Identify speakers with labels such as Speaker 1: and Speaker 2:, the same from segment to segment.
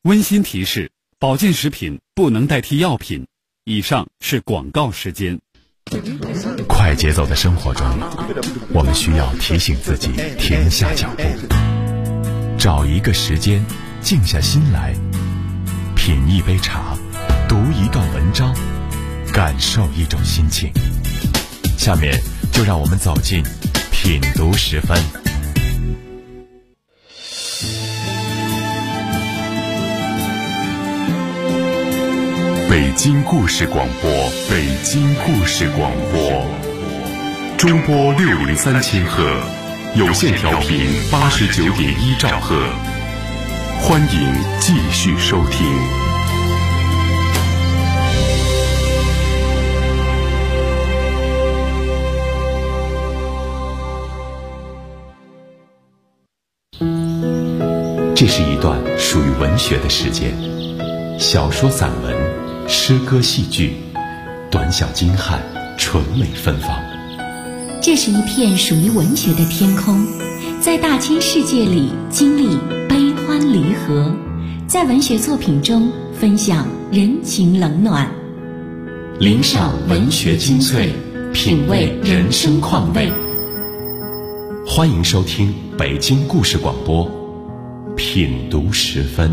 Speaker 1: 温馨提示：保健食品不能代替药品。以上是广告时间。
Speaker 2: 快节奏的生活中，我们需要提醒自己停下脚步，找一个时间，静下心来，品一杯茶，读一段文章，感受一种心情。下面就让我们走进品读10分。北京故事广播，北京故事广播，中波603千赫，有线调频89.1兆赫，欢迎继续收听。这是一段属于文学的时间，小说、散文、诗歌、戏剧，短小精悍，纯美芬芳。
Speaker 3: 这是一片属于文学的天空，在大千世界里经历悲欢离合，在文学作品中分享人情冷暖，
Speaker 2: 聆赏文学精粹，品味人生况味。欢迎收听北京故事广播，品读10分。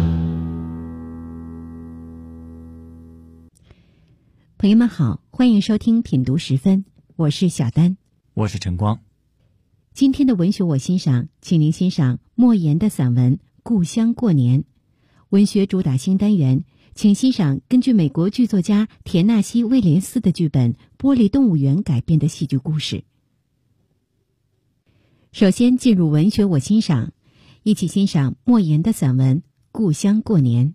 Speaker 3: 朋友们好，欢迎收听品读10分，我是小丹，
Speaker 4: 我是陈光。
Speaker 3: 今天的文学我欣赏，请您欣赏莫言的散文《故乡过年》。文学主打新单元，请欣赏根据美国剧作家田纳西·威廉斯的剧本《玻璃动物园》改编的戏剧故事。首先进入文学我欣赏，一起欣赏莫言的散文《故乡过年》。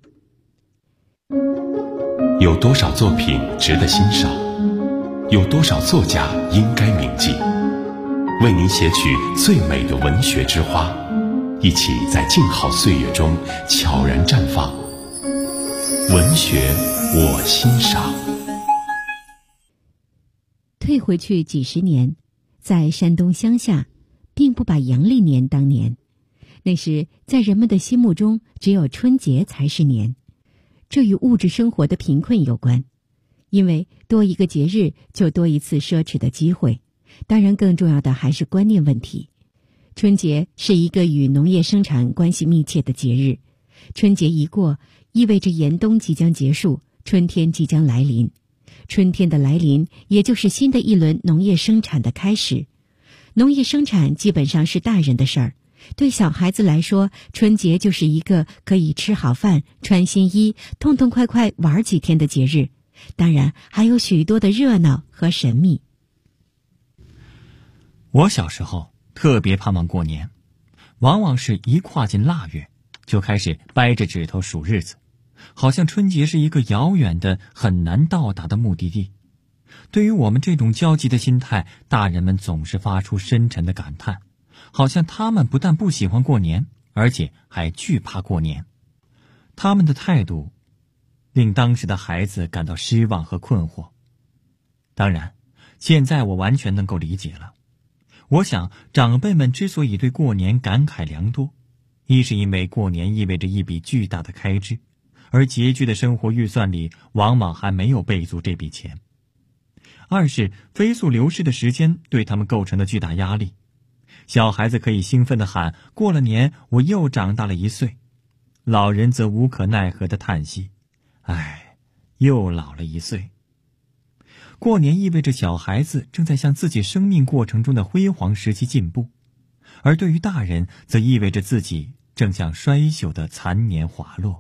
Speaker 2: 有多少作品值得欣赏？有多少作家应该铭记？为您写取最美的文学之花，一起在静好岁月中悄然绽放。文学我欣赏。
Speaker 3: 退回去几十年，在山东乡下，并不把阳历年当年。那时在人们的心目中，只有春节才是年。这与物质生活的贫困有关，因为多一个节日就多一次奢侈的机会，当然更重要的还是观念问题。春节是一个与农业生产关系密切的节日，春节一过，意味着严冬即将结束，春天即将来临。春天的来临，也就是新的一轮农业生产的开始。农业生产基本上是大人的事儿，对小孩子来说，春节就是一个可以吃好饭、穿新衣、痛痛快快玩几天的节日，当然还有许多的热闹和神秘。
Speaker 4: 我小时候特别盼望过年，往往是一跨进腊月，就开始掰着指头数日子，好像春节是一个遥远的、很难到达的目的地。对于我们这种焦急的心态，大人们总是发出深沉的感叹，好像他们不但不喜欢过年，而且还惧怕过年。他们的态度令当时的孩子感到失望和困惑。当然，现在我完全能够理解了。我想，长辈们之所以对过年感慨良多，一是因为过年意味着一笔巨大的开支，而拮据的生活预算里往往还没有备足这笔钱；二是飞速流逝的时间对他们构成了巨大压力。小孩子可以兴奋地喊：“过了年，我又长大了1岁。”老人则无可奈何地叹息：“唉，又老了1岁。”过年意味着小孩子正在向自己生命过程中的辉煌时期进步，而对于大人，则意味着自己正向衰朽的残年滑落。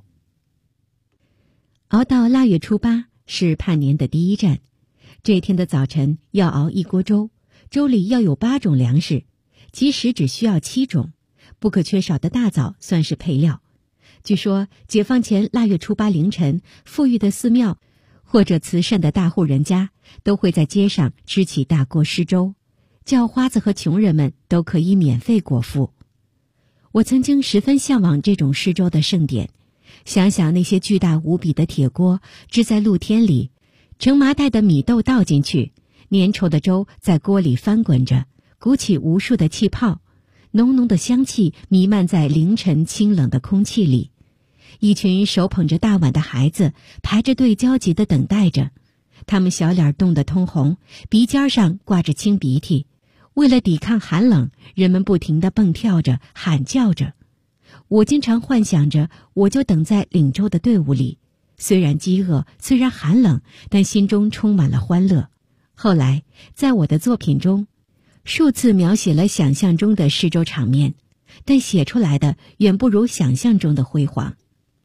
Speaker 3: 熬到腊月初8是盼年的第一站，这天的早晨要熬一锅粥，粥里要有8种粮食，即使只需要7种，不可缺少的大枣算是配料。据说解放前腊月初8凌晨，富裕的寺庙或者慈善的大户人家都会在街上支起大锅施粥，叫花子和穷人们都可以免费果腹。我曾经十分向往这种施粥的盛典，想想那些巨大无比的铁锅支在露天里，盛麻袋的米豆倒进去，粘稠的粥在锅里翻滚着，鼓起无数的气泡，浓浓的香气弥漫在凌晨清冷的空气里。 一群手捧着大碗的孩子排着队焦急地等待着，他们小脸冻得通红，鼻尖上挂着清鼻涕。为了抵抗寒冷，人们不停地蹦跳着，喊叫着。我经常幻想着，我就等在领粥的队伍里，虽然饥饿，虽然寒冷，但心中充满了欢乐。后来，在我的作品中，数次描写了想象中的施粥场面，但写出来的远不如想象中的辉煌。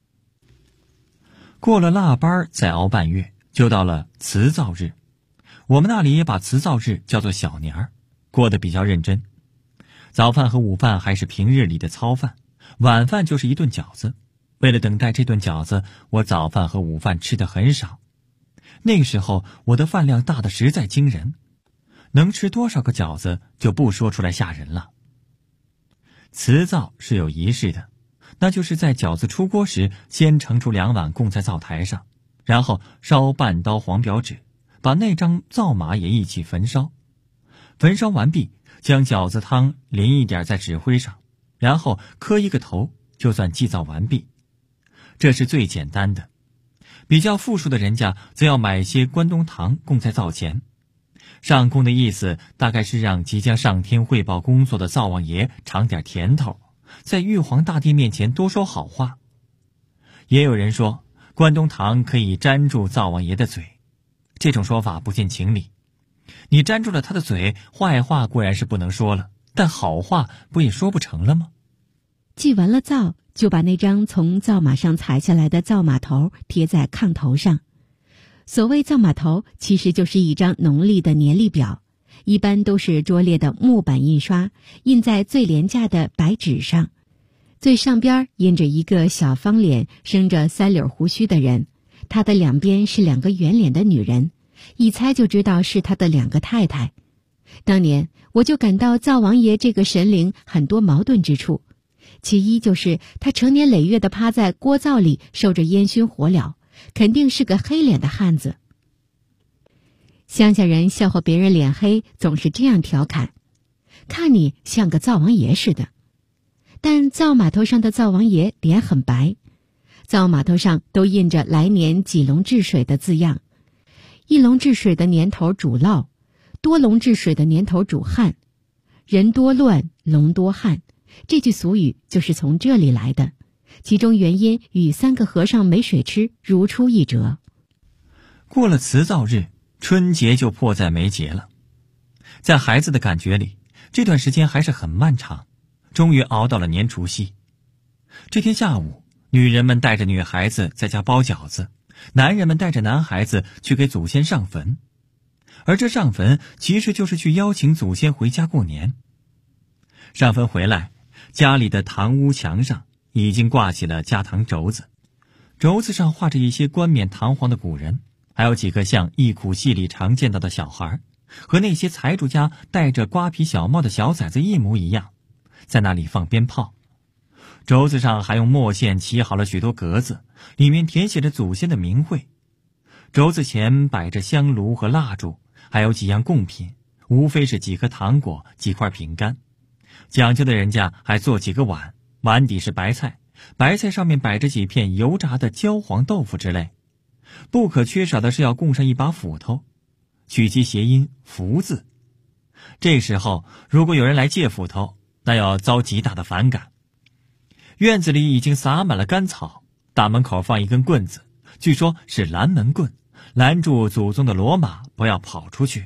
Speaker 4: 过了腊八再熬半月，就到了辞灶日。我们那里也把辞灶日叫做小年儿，过得比较认真。早饭和午饭还是平日里的糙饭，晚饭就是一顿饺子。为了等待这顿饺子，我早饭和午饭吃得很少。那个时候我的饭量大得实在惊人，能吃多少个饺子就不说出来吓人了。辞灶是有仪式的，那就是在饺子出锅时，先盛出2碗供在灶台上，然后烧半刀黄表纸，把那张灶马也一起焚烧。焚烧完毕，将饺子汤淋一点在纸灰上，然后磕一个头，就算祭灶完毕。这是最简单的。比较富庶的人家则要买些关东糖供在灶前。上供的意思大概是让即将上天汇报工作的灶王爷尝点甜头，在玉皇大帝面前多说好话。也有人说关东糖可以粘住灶王爷的嘴，这种说法不近情理。你粘住了他的嘴，坏话固然是不能说了，但好话不也说不成了吗？
Speaker 3: 祭完了灶，就把那张从灶马上裁下来的灶马头贴在炕头上。所谓灶马头，其实就是一张农历的年历表，一般都是拙劣的木板印刷，印在最廉价的白纸上。最上边印着一个小方脸、生着3绺胡须的人，他的两边是2个圆脸的女人，一猜就知道是他的2个太太。当年我就感到灶王爷这个神灵很多矛盾之处，其一就是他成年累月地趴在锅灶里受着烟熏火燎，肯定是个黑脸的汉子。乡下人笑话别人脸黑，总是这样调侃：看你像个灶王爷似的。但灶码头上的灶王爷脸很白，灶码头上都印着来年几笼治水的字样。1笼治水的年头主涝，多笼治水的年头主旱，人多乱，笼多旱。这句俗语就是从这里来的，其中原因与3个和尚没水吃如出一辙。
Speaker 4: 过了辞灶日，春节就迫在眉睫了。在孩子的感觉里，这段时间还是很漫长，终于熬到了年除夕。这天下午，女人们带着女孩子在家包饺子，男人们带着男孩子去给祖先上坟。而这上坟其实就是去邀请祖先回家过年。上坟回来，家里的堂屋墙上已经挂起了家堂轴子，轴子上画着一些冠冕堂皇的古人，还有几个像忆苦戏里常见到的小孩，和那些财主家戴着瓜皮小帽的小崽子一模一样，在那里放鞭炮。轴子上还用墨线起好了许多格子，里面填写着祖先的名讳。轴子前摆着香炉和蜡烛，还有几样贡品，无非是几颗糖果、几块饼干。讲究的人家还做几个碗，碗底是白菜，白菜上面摆着几片油炸的焦黄豆腐之类。不可缺少的是要供上一把斧头，取其谐音福字。这时候如果有人来借斧头，那要遭极大的反感。院子里已经撒满了干草，大门口放一根棍子，据说是拦门棍，拦住祖宗的骡马不要跑出去。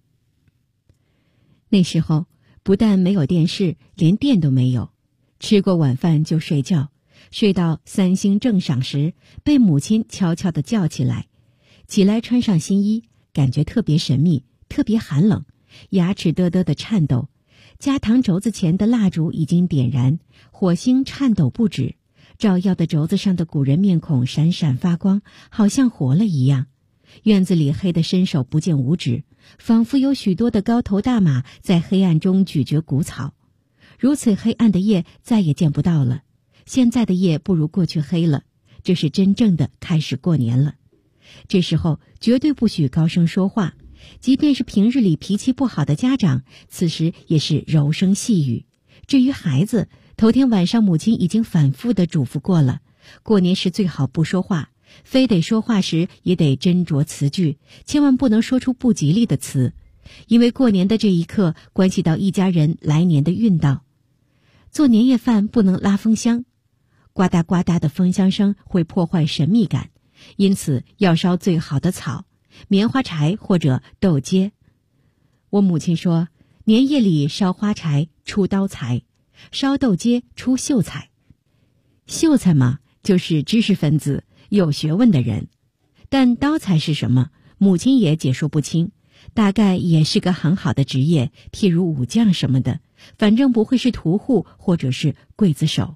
Speaker 3: 那时候不但没有电视，连电都没有，吃过晚饭就睡觉，睡到3星正晌时，被母亲悄悄地叫起来。起来穿上新衣，感觉特别神秘，特别寒冷，牙齿嘚嘚地颤抖。家堂轴子前的蜡烛已经点燃，火星颤抖不止，照耀的轴子上的古人面孔闪闪发光，好像活了一样。院子里黑得伸手不见五指，仿佛有许多的高头大马在黑暗中咀嚼谷草。如此黑暗的夜再也见不到了，现在的夜不如过去黑了，这是真正的开始过年了。这时候绝对不许高声说话，即便是平日里脾气不好的家长，此时也是柔声细语。至于孩子，头天晚上母亲已经反复地嘱咐过了， 过年时最好不说话，非得说话时也得斟酌词句，千万不能说出不吉利的词，因为过年的这一刻关系到一家人来年的运道。做年夜饭不能拉风箱，呱嗒呱嗒的风箱声会破坏神秘感，因此要烧最好的草，棉花柴或者豆秸。我母亲说，年夜里烧花柴出刀财，烧豆秸出秀才。秀才嘛，就是知识分子，有学问的人。但刀才是什么，母亲也解说不清，大概也是个很好的职业，譬如武将什么的，反正不会是屠户或者是刽子手。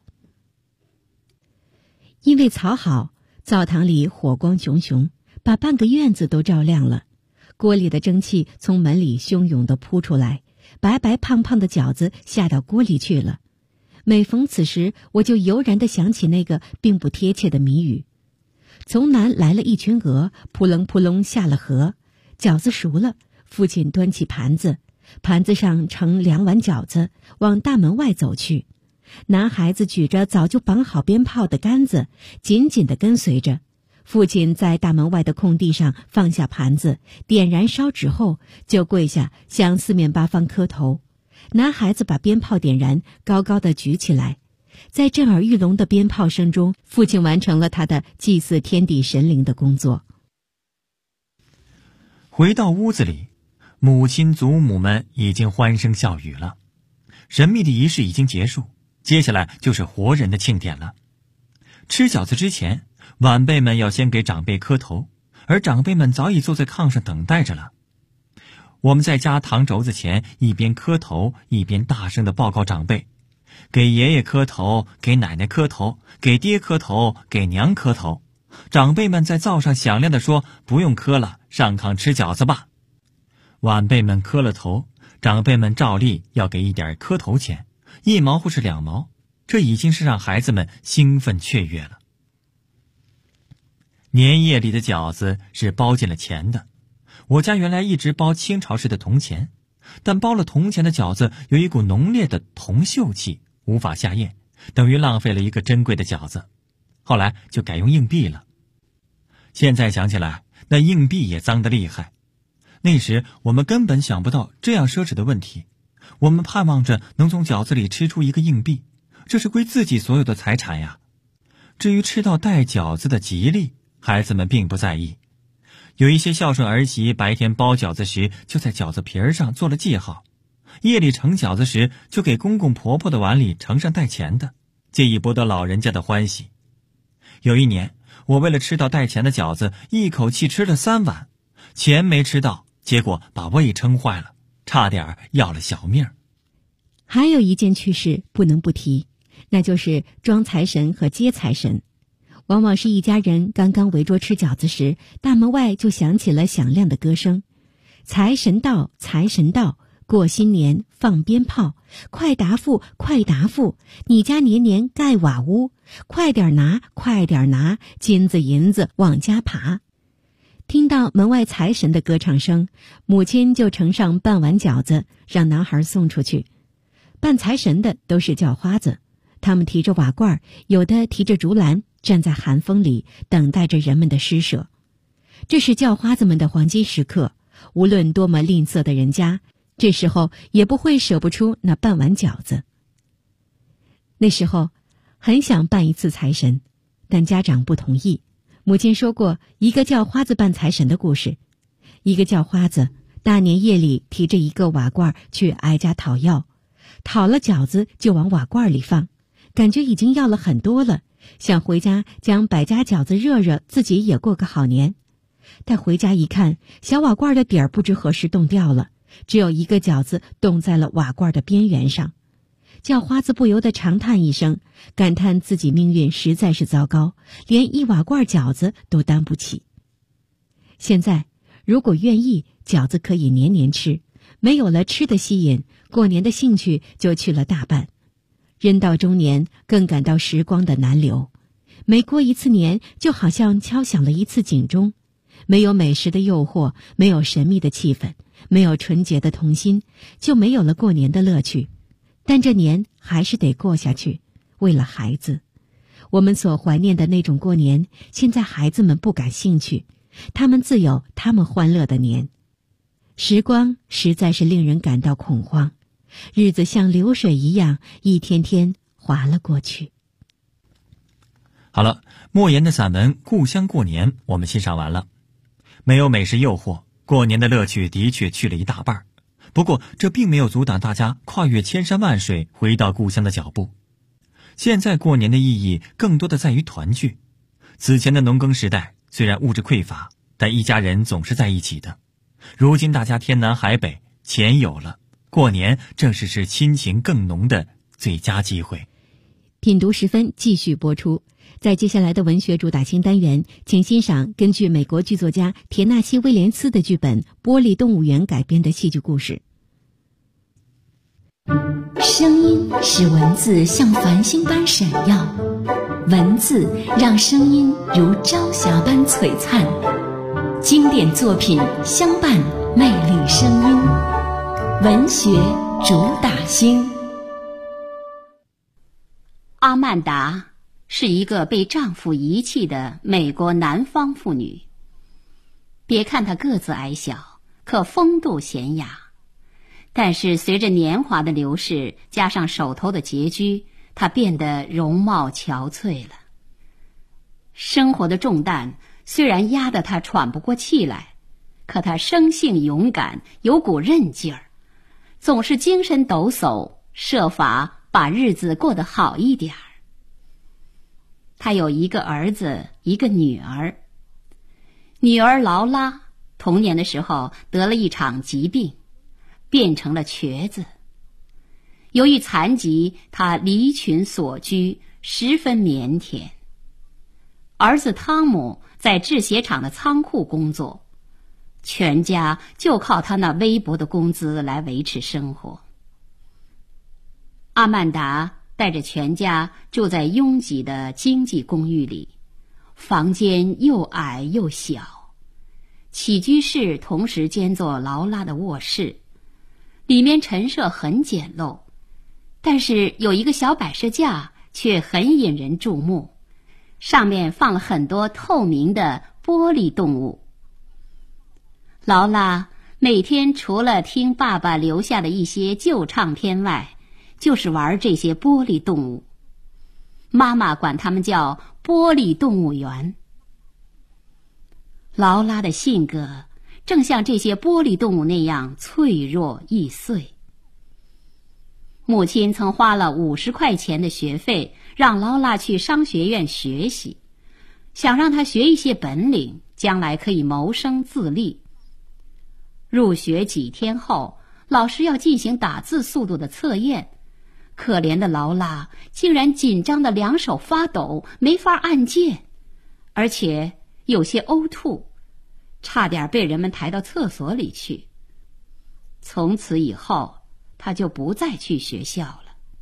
Speaker 3: 因为草好，灶堂里火光熊熊，把半个院子都照亮了。锅里的蒸汽从门里汹涌地扑出来，白白胖胖的饺子下到锅里去了。每逢此时，我就油然地想起那个并不贴切的谜语：从南来了一群鹅，扑棱扑棱下了河。饺子熟了，父亲端起盘子，盘子上盛2碗饺子，往大门外走去。男孩子举着早就绑好鞭炮的杆子，紧紧地跟随着。父亲在大门外的空地上放下盘子，点燃烧纸后，就跪下向四面八方磕头。男孩子把鞭炮点燃，高高的举起来。在震耳欲聋的鞭炮声中，父亲完成了他的祭祀天地神灵的工作。
Speaker 4: 回到屋子里，母亲祖母们已经欢声笑语了，神秘的仪式已经结束，接下来就是活人的庆典了。吃饺子之前，晚辈们要先给长辈磕头，而长辈们早已坐在炕上等待着了。我们在夹糖肘子前一边磕头一边大声地报告长辈，给爷爷磕头，给奶奶磕头，给爹磕头，给娘磕头。长辈们在灶上响亮地说，不用磕了，上炕吃饺子吧。晚辈们磕了头，长辈们照例要给一点磕头钱，1毛或是2毛，这已经是让孩子们兴奋雀跃了。年夜里的饺子是包进了钱的，我家原来一直包清朝式的铜钱，但包了铜钱的饺子有一股浓烈的铜锈气，无法下咽，等于浪费了一个珍贵的饺子。后来就改用硬币了。现在想起来，那硬币也脏得厉害。那时我们根本想不到这样奢侈的问题，我们盼望着能从饺子里吃出一个硬币，这是归自己所有的财产呀。至于吃到带饺子的吉利，孩子们并不在意。有一些孝顺儿媳白天包饺子时就在饺子皮儿上做了记号，夜里盛饺子时就给公公婆婆的碗里盛上带钱的，借以博得老人家的欢喜。有一年，我为了吃到带钱的饺子，一口气吃了3碗，钱没吃到，结果把胃撑坏了，差点要了小命。
Speaker 3: 还有一件趣事不能不提，那就是装财神和接财神。往往是一家人刚刚围桌吃饺子时，大门外就响起了响亮的歌声：财神到，财神到，过新年放鞭炮，快答复，快答复，你家年年盖瓦屋，快点拿，快点拿，金子银子往家爬。听到门外财神的歌唱声，母亲就盛上半碗饺子，让男孩送出去。扮财神的都是叫花子，他们提着瓦罐，有的提着竹篮，站在寒风里等待着人们的施舍。这是叫花子们的黄金时刻，无论多么吝啬的人家，这时候也不会舍不出那半碗饺子。那时候很想扮一次财神，但家长不同意。母亲说过一个叫花子扮财神的故事。一个叫花子大年夜里提着一个瓦罐去挨家讨要，讨了饺子就往瓦罐里放，感觉已经要了很多了，想回家将百家饺子热热，自己也过个好年。但回家一看，小瓦罐的底儿不知何时冻掉了，只有一个饺子冻在了瓦罐的边缘上。叫花子不由得长叹一声，感叹自己命运实在是糟糕，连一瓦罐饺子都担不起。现在如果愿意，饺子可以年年吃，没有了吃的吸引，过年的兴趣就去了大半。人到中年，更感到时光的难留。每过一次年，就好像敲响了一次警钟。没有美食的诱惑，没有神秘的气氛，没有纯洁的童心，就没有了过年的乐趣。但这年还是得过下去，为了孩子， 我们所怀念的那种过年，现在孩子们不感兴趣，他们自有他们欢乐的年。时光实在是令人感到恐慌，日子像流水一样一天天滑了过去。
Speaker 4: 好了，莫言的散文《故乡过年》我们欣赏完了。没有美食诱惑，过年的乐趣的确去了一大半，不过这并没有阻挡大家跨越千山万水回到故乡的脚步。现在过年的意义更多的在于团聚。此前的农耕时代虽然物质匮乏，但一家人总是在一起的。如今大家天南海北，钱有了，过年正是亲情更浓的最佳机会。
Speaker 3: 品读时分继续播出。在接下来的文学主打新单元，请欣赏根据美国剧作家田纳西·威廉斯的剧本《玻璃动物园》改编的戏剧故事。
Speaker 5: 声音使文字像繁星般闪耀，文字让声音如朝霞般璀璨。经典作品相伴，魅力声音，文学主打星。
Speaker 6: 阿曼达是一个被丈夫遗弃的美国南方妇女。别看她个子矮小，可风度娴雅。但是随着年华的流逝，加上手头的拮据，她变得容貌憔悴了。生活的重担虽然压得她喘不过气来，可她生性勇敢，有股韧劲儿，总是精神抖擞，设法把日子过得好一点儿。她有一个儿子，一个女儿。女儿劳拉童年的时候得了一场疾病，变成了瘸子。由于残疾，她离群索居，十分腼腆。儿子汤姆在制鞋厂的仓库工作，全家就靠他那微薄的工资来维持生活。阿曼达带着全家住在拥挤的经济公寓里，房间又矮又小，起居室同时兼作劳拉的卧室，里面陈设很简陋，但是有一个小摆设架却很引人注目，上面放了很多透明的玻璃动物。劳拉每天除了听爸爸留下的一些旧唱片外，就是玩这些玻璃动物。妈妈管它们叫玻璃动物园。劳拉的性格正像这些玻璃动物那样脆弱易碎。母亲曾花了50块钱的学费让劳拉去商学院学习，想让她学一些本领，将来可以谋生自立。入学几天后，老师要进行打字速度的测验，可怜的劳拉竟然紧张得两手发抖，没法按键，而且有些呕吐，差点被人们抬到厕所里去。从此以后，他就不再去学校了。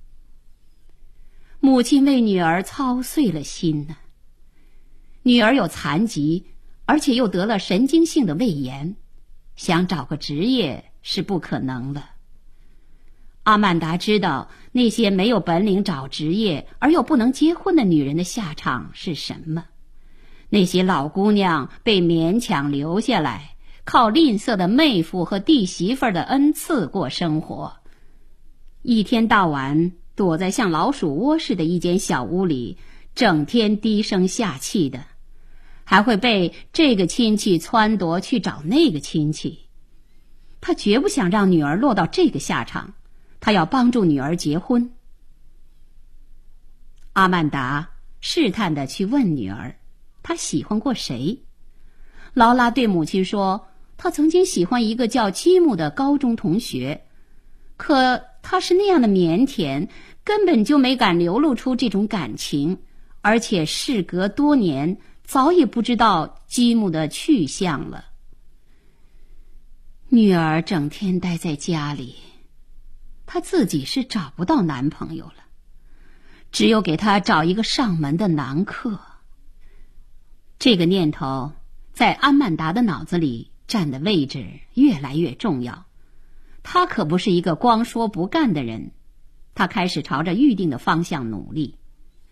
Speaker 6: 母亲为女儿操碎了心呢。女儿有残疾，而且又得了神经性的胃炎，想找个职业是不可能了。阿曼达知道那些没有本领找职业而又不能结婚的女人的下场是什么。那些老姑娘被勉强留下来，靠吝啬的妹夫和弟媳妇的恩赐过生活，一天到晚躲在像老鼠窝似的一间小屋里，整天低声下气的，还会被这个亲戚撺掇去找那个亲戚。他绝不想让女儿落到这个下场，他要帮助女儿结婚。阿曼达试探地去问女儿，她喜欢过谁？劳拉对母亲说，她曾经喜欢一个叫基姆的高中同学，可他是那样的腼腆，根本就没敢流露出这种感情，而且事隔多年，早已不知道基姆的去向了。女儿整天待在家里，她自己是找不到男朋友了，只有给她找一个上门的男客。这个念头在阿曼达的脑子里占的位置越来越重要。他可不是一个光说不干的人，他开始朝着预定的方向努力。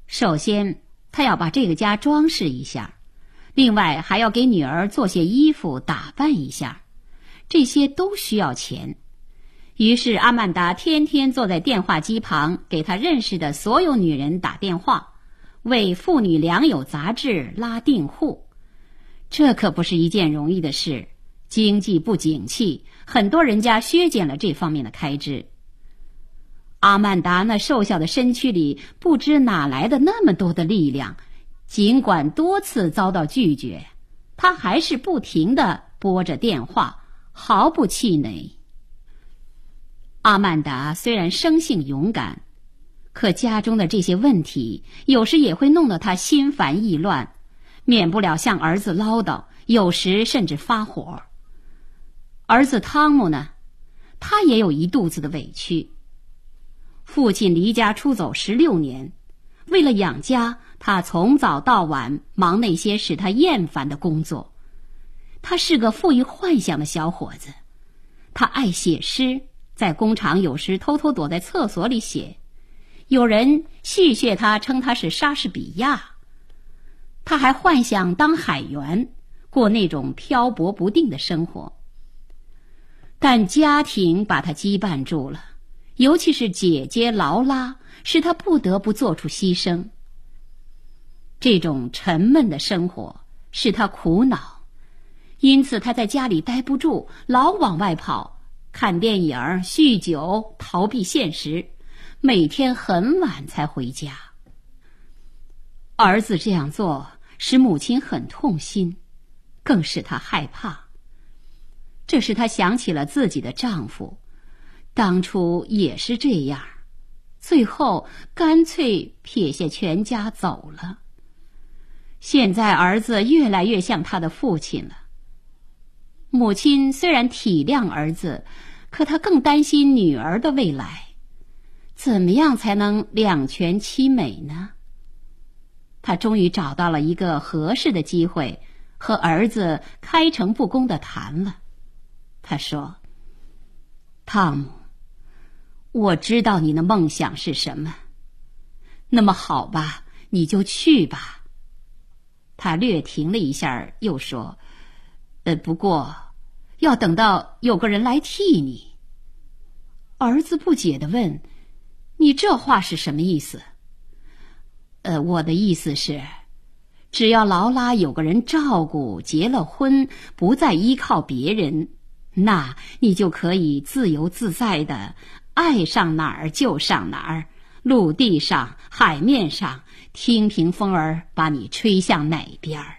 Speaker 6: 首先，他要把这个家装饰一下，另外还要给女儿做些衣服打扮一下，这些都需要钱。于是阿曼达天天坐在电话机旁，给他认识的所有女人打电话，为《妇女良友》杂志拉订户。这可不是一件容易的事，经济不景气，很多人家削减了这方面的开支。阿曼达那瘦小的身躯里不知哪来的那么多的力量，尽管多次遭到拒绝，他还是不停地拨着电话，毫不气馁。阿曼达虽然生性勇敢，可家中的这些问题有时也会弄得他心烦意乱，免不了向儿子唠叨，有时甚至发火。儿子汤姆呢，他也有一肚子的委屈。父亲离家出走16年，为了养家，他从早到晚忙那些使他厌烦的工作。他是个富于幻想的小伙子，他爱写诗，在工厂有时偷偷躲在厕所里写，有人戏谑他，称他是莎士比亚。他还幻想当海员，过那种漂泊不定的生活。但家庭把他羁绊住了，尤其是姐姐劳拉，使他不得不做出牺牲。这种沉闷的生活使他苦恼，因此他在家里待不住，老往外跑，看电影、酗酒，逃避现实，每天很晚才回家。儿子这样做使母亲很痛心，更使她害怕。这使她想起了自己的丈夫，当初也是这样，最后干脆撇下全家走了。现在儿子越来越像他的父亲了。母亲虽然体谅儿子，可她更担心女儿的未来。怎么样才能两全其美呢？她终于找到了一个合适的机会，和儿子开诚布公地谈了。她说：“汤姆，我知道你的梦想是什么，那么好吧，你就去吧。”他略停了一下，又说：“不过要等到有个人来替你。”儿子不解地问：“你这话是什么意思？”我的意思是，只要劳拉有个人照顾，结了婚，不再依靠别人，那你就可以自由自在的爱上哪儿就上哪儿，陆地上、海面上，听凭风儿把你吹向哪边儿。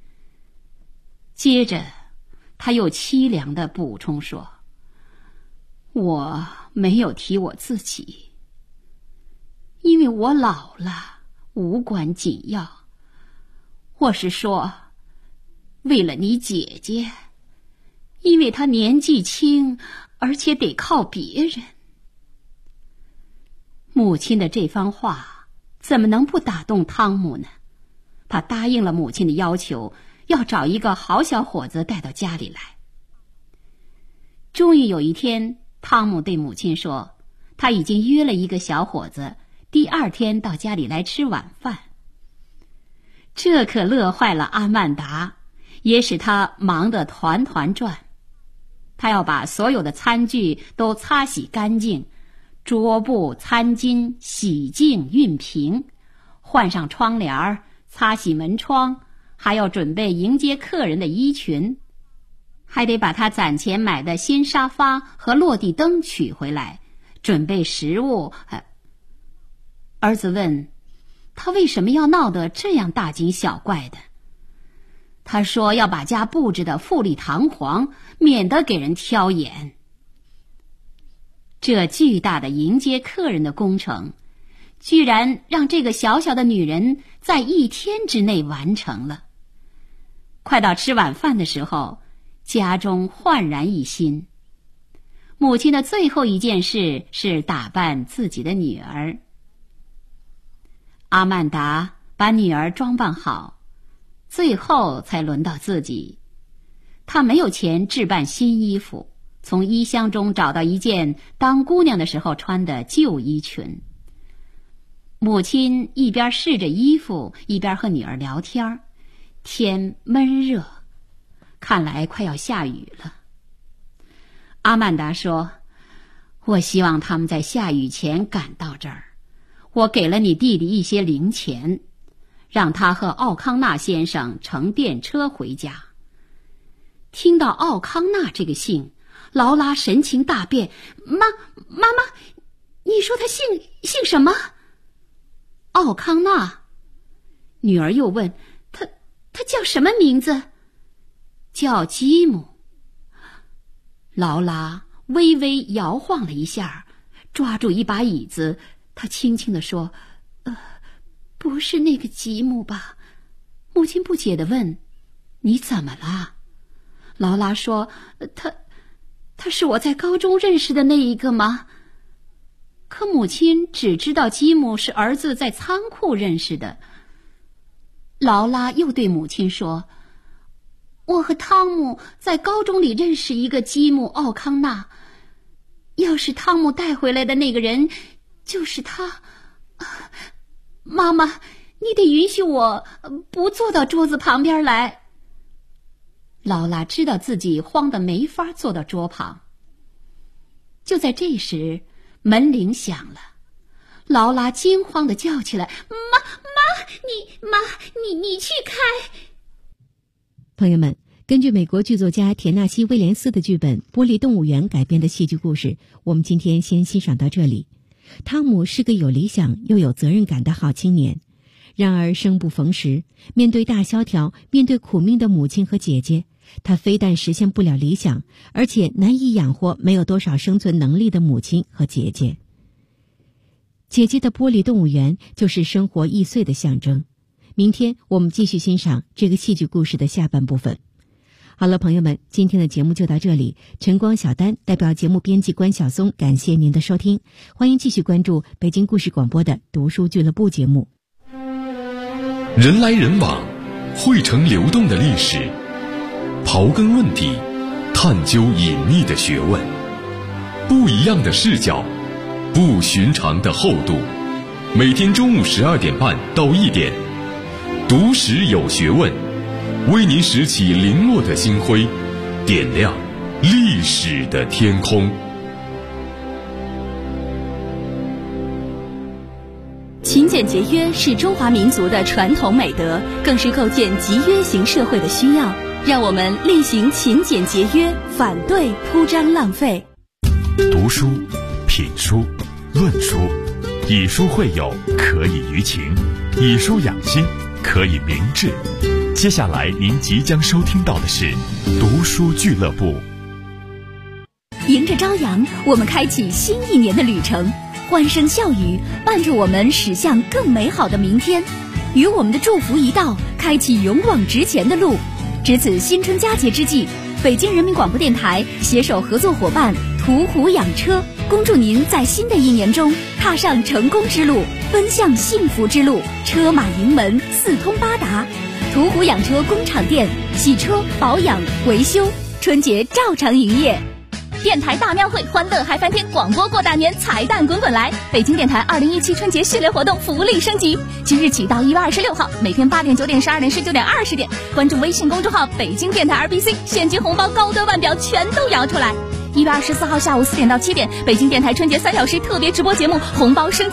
Speaker 6: 接着他又凄凉地补充说：“我没有提我自己，因为我老了，无关紧要。我是说，为了你姐姐，因为她年纪轻，而且得靠别人。”母亲的这番话怎么能不打动汤姆呢？他答应了母亲的要求，要找一个好小伙子带到家里来。终于有一天，汤姆对母亲说，他已经约了一个小伙子，第2天到家里来吃晚饭。这可乐坏了阿曼达，也使他忙得团团转。他要把所有的餐具都擦洗干净，桌布、餐巾洗净熨平，换上窗帘，擦洗门窗，还要准备迎接客人的衣裙，还得把他攒钱买的新沙发和落地灯取回来，准备食物。儿子问他为什么要闹得这样大惊小怪的。他说要把家布置得富丽堂皇，免得给人挑眼。这巨大的迎接客人的工程，居然让这个小小的女人在1天之内完成了。快到吃晚饭的时候，家中焕然一新。母亲的最后一件事是打扮自己的女儿。阿曼达把女儿装扮好，最后才轮到自己。她没有钱置办新衣服，从衣箱中找到一件当姑娘的时候穿的旧衣裙。 母亲一边试着衣服，一边和女儿聊天。天闷热，看来快要下雨了。阿曼达说，我希望他们在下雨前赶到这儿。我给了你弟弟一些零钱，让他和奥康纳先生乘电车回家。听到奥康纳这个姓，劳拉神情大变。妈妈，你说他姓什么？奥康纳。女儿又问，他叫什么名字？叫吉姆。劳拉微微摇晃了一下，抓住一把椅子，她轻轻地说，不是那个吉姆吧？母亲不解地问，你怎么了？劳拉说，他是我在高中认识的那一个吗？可母亲只知道吉姆是儿子在仓库认识的。劳拉又对母亲说，我和汤姆在高中里认识一个吉姆·奥康纳，要是汤姆带回来的那个人就是他。妈妈，你得允许我不坐到桌子旁边来。劳拉知道自己慌得没法坐到桌旁。就在这时，门铃响了，劳拉惊慌地叫起来，你去开。
Speaker 3: 朋友们，根据美国剧作家田纳西·威廉斯的剧本《玻璃动物园》改编的戏剧故事，我们今天先欣赏到这里。汤姆是个有理想又有责任感的好青年，然而生不逢时，面对大萧条，面对苦命的母亲和姐姐，他非但实现不了理想，而且难以养活没有多少生存能力的母亲和姐姐。姐姐的玻璃动物园就是生活易碎的象征。明天我们继续欣赏这个戏剧故事的下半部分。好了，朋友们，今天的节目就到这里。晨光小丹代表节目编辑关晓松，感谢您的收听。欢迎继续关注北京故事广播的读书俱乐部节目。
Speaker 2: 人来人往，汇成流动的历史，刨根问底，探究隐秘的学问，不一样的视角，不寻常的厚度。每天中午12点半到1点，读史有学问，为您拾起零落的星辉，点亮历史的天空。
Speaker 5: 勤俭节约是中华民族的传统美德，更是构建集约型社会的需要。让我们厉行勤俭节约，反对铺张浪费。
Speaker 2: 读书、品书、论书，以书会友，可以娱情；以书养心，可以明志。接下来您即将收听到的是读书俱乐部。
Speaker 5: 迎着朝阳，我们开启新一年的旅程，欢声笑语伴着我们驶向更美好的明天。与我们的祝福一道，开启勇往直前的路。值此新春佳节之际，北京人民广播电台携手合作伙伴途虎养车，恭祝您在新的一年中踏上成功之路，奔向幸福之路，车马营门四通八达。途虎养车工厂店，洗车、保养、维修，春节照常营业。电台大庙会，欢乐嗨翻天，广播过大年，彩蛋滚滚来！北京电台2017春节系列活动福利升级，即日起到1月26号，每天8点、9点、12点、19点、20点，关注微信公众号北京电台 RBC， 现金红包高端腕表全都摇出来。1月24号下午4点到7点，北京电台春节3小时特别直播节目红包升级。